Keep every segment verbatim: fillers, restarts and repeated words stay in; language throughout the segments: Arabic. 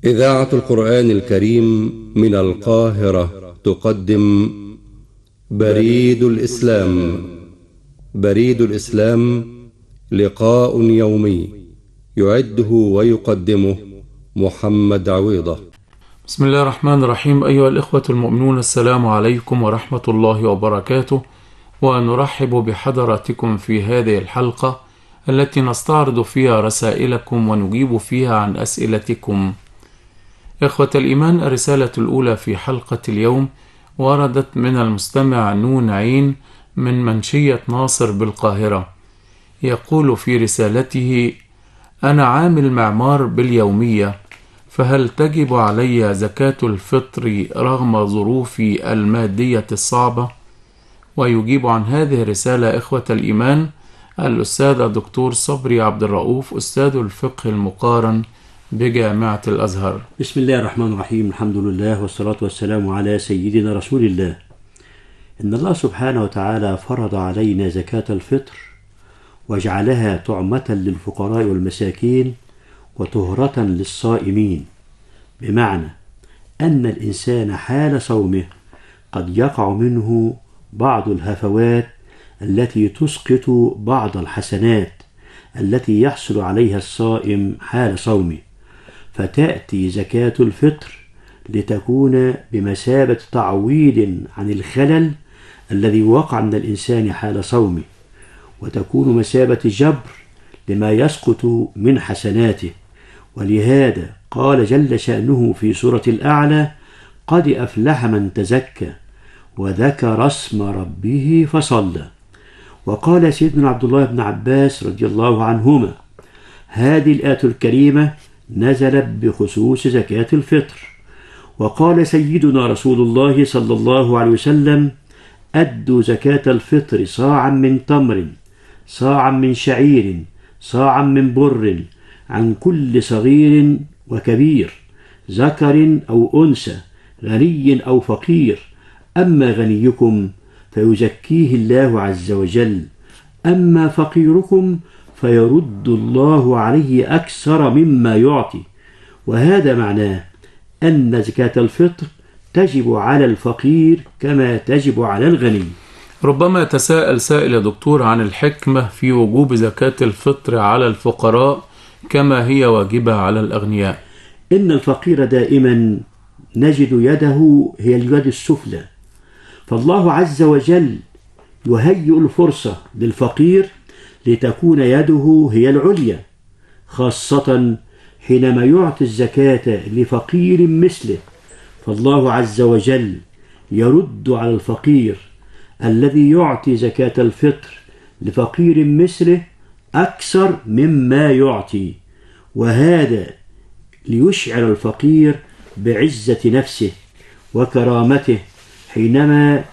إذاعة القرآن الكريم من القاهرة تقدم بريد الإسلام. بريد الإسلام لقاء يومي يعده ويقدمه محمد عويضة. بسم الله الرحمن الرحيم. أيها الإخوة المؤمنون، السلام عليكم ورحمة الله وبركاته، ونرحب بحضراتكم في هذه الحلقة التي نستعرض فيها رسائلكم ونجيب فيها عن أسئلتكم. إخوة الإيمان، الرسالة الأولى في حلقة اليوم وردت من المستمع نون عين من منشية ناصر بالقاهرة. يقول في رسالته: أنا عامل معمار باليومية، فهل تجب علي زكاة الفطر رغم ظروفي المادية الصعبة؟ ويجيب عن هذه الرسالة إخوة الإيمان الأستاذ الدكتور صبري عبد الرؤوف، أستاذ الفقه المقارن بجامعة الأزهر. بسم الله الرحمن الرحيم. الحمد لله والصلاة والسلام على سيدنا رسول الله. إن الله سبحانه وتعالى فرض علينا زكاة الفطر وجعلها طعمة للفقراء والمساكين وطهرة للصائمين، بمعنى أن الإنسان حال صومه قد يقع منه بعض الهفوات التي تسقط بعض الحسنات التي يحصل عليها الصائم حال صومه، فتأتي زكاة الفطر لتكون بمثابة تعويض عن الخلل الذي وقع من الإنسان حال صومه، وتكون مثابة جبر لما يسقط من حسناته. ولهذا قال جل شأنه في سورة الأعلى: قد أفلح من تزكى وذكر اسم ربه فصلى. وقال سيدنا عبد الله بن عباس رضي الله عنهما: هذه الآية الكريمة نزلت بخصوص زكاة الفطر. وقال سيدنا رسول الله صلى الله عليه وسلم: أدوا زكاة الفطر صاعا من تمر، صاعا من شعير، صاعا من بر، عن كل صغير وكبير، ذكر أو أنثى، غني أو فقير. أما غنيكم فيزكيه الله عز وجل، أما فقيركم فيرد الله عليه أكثر مما يعطي. وهذا معناه أن زكاة الفطر تجب على الفقير كما تجب على الغني. ربما يتساءل سائل يا دكتور عن الحكمة في وجوب زكاة الفطر على الفقراء كما هي واجبة على الأغنياء. إن الفقير دائما نجد يده هي اليد السفلى، فالله عز وجل يهيئ الفرصة للفقير لتكون يده هي العليا، خاصة حينما يعطي الزكاة لفقير مثله، فالله عز وجل يرد على الفقير الذي يعطي زكاة الفطر لفقير مثله أكثر مما يعطي، وهذا ليشعر الفقير بعزة نفسه وكرامته حينما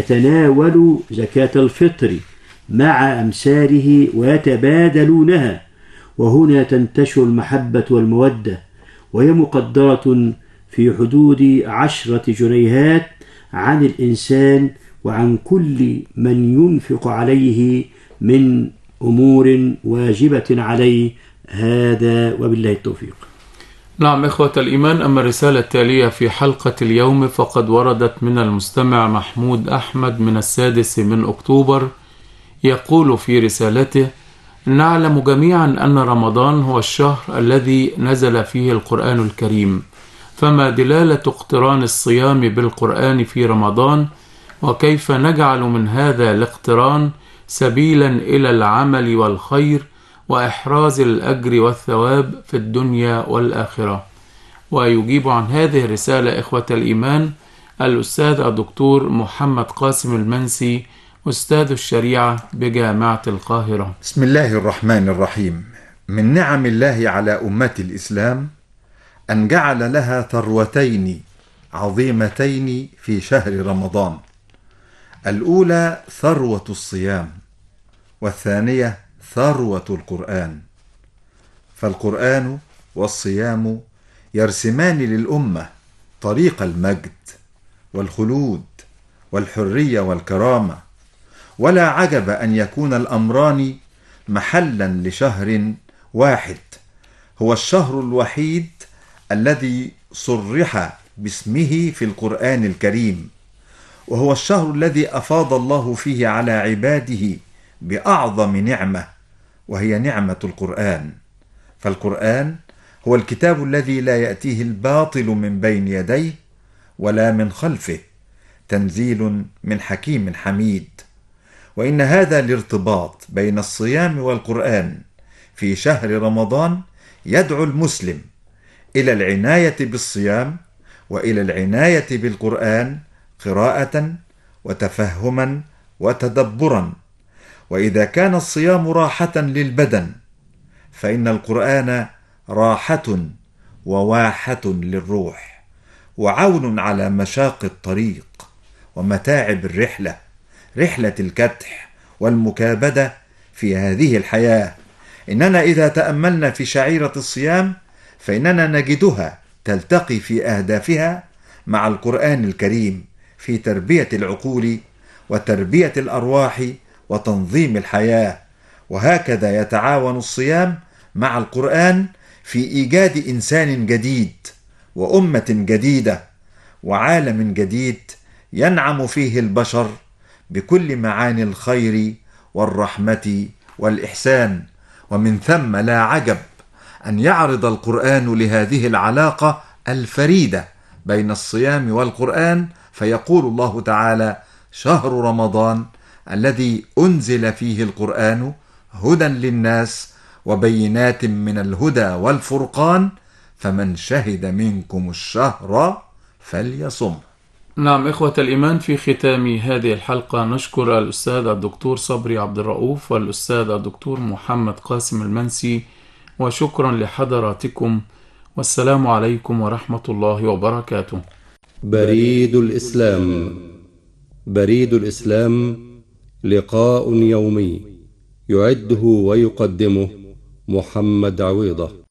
يتناول زكاة الفطر مع أمثاله ويتبادلونها، وهنا تنتشر المحبة والمودة، وهي مقدرة في حدود عشرة جنيهات عن الإنسان وعن كل من ينفق عليه من أمور واجبة عليه. هذا وبالله التوفيق. نعم إخوة الإيمان، أما الرسالة التالية في حلقة اليوم فقد وردت من المستمع محمود أحمد من السادس من أكتوبر. يقول في رسالته: نعلم جميعا أن رمضان هو الشهر الذي نزل فيه القرآن الكريم، فما دلالة اقتران الصيام بالقرآن في رمضان؟ وكيف نجعل من هذا الاقتران سبيلا إلى العمل والخير وإحراز الأجر والثواب في الدنيا والآخرة؟ ويجيب عن هذه الرسالة إخوة الإيمان الأستاذ الدكتور محمد قاسم المنسي، أستاذ الشريعة بجامعة القاهرة. بسم الله الرحمن الرحيم. من نعم الله على أمة الإسلام أن جعل لها ثروتين عظيمتين في شهر رمضان: الأولى ثروة الصيام، والثانية ثروة القرآن. فالقرآن والصيام يرسمان للأمة طريق المجد والخلود والحرية والكرامة، ولا عجب أن يكون الأمران محلا لشهر واحد هو الشهر الوحيد الذي صرح باسمه في القرآن الكريم، وهو الشهر الذي أفاض الله فيه على عباده بأعظم نعمة، وهي نعمة القرآن. فالقرآن هو الكتاب الذي لا يأتيه الباطل من بين يديه ولا من خلفه، تنزيل من حكيم حميد. وإن هذا الارتباط بين الصيام والقرآن في شهر رمضان يدعو المسلم إلى العناية بالصيام وإلى العناية بالقرآن قراءة وتفهما وتدبرا. وإذا كان الصيام راحة للبدن، فإن القرآن راحة وواحة للروح، وعون على مشاق الطريق ومتاعب الرحلة، رحلة الكدح والمكابدة في هذه الحياة. إننا إذا تأملنا في شعيرة الصيام فإننا نجدها تلتقي في أهدافها مع القرآن الكريم في تربية العقول وتربية الأرواح وتنظيم الحياة. وهكذا يتعاون الصيام مع القرآن في إيجاد إنسان جديد وأمة جديدة وعالم جديد ينعم فيه البشر بكل معاني الخير والرحمة والإحسان. ومن ثم لا عجب أن يعرض القرآن لهذه العلاقة الفريدة بين الصيام والقرآن، فيقول الله تعالى: شهر رمضان الذي أنزل فيه القرآن هدى للناس وبينات من الهدى والفرقان، فمن شهد منكم الشهر فليصم. نعم إخوة الإيمان، في ختام هذه الحلقة نشكر الأستاذ الدكتور صبري عبد الرؤوف والأستاذ الدكتور محمد قاسم المنسي، وشكرا لحضراتكم، والسلام عليكم ورحمة الله وبركاته. بريد الإسلام. بريد الإسلام لقاء يومي يعده ويقدمه محمد عويضة.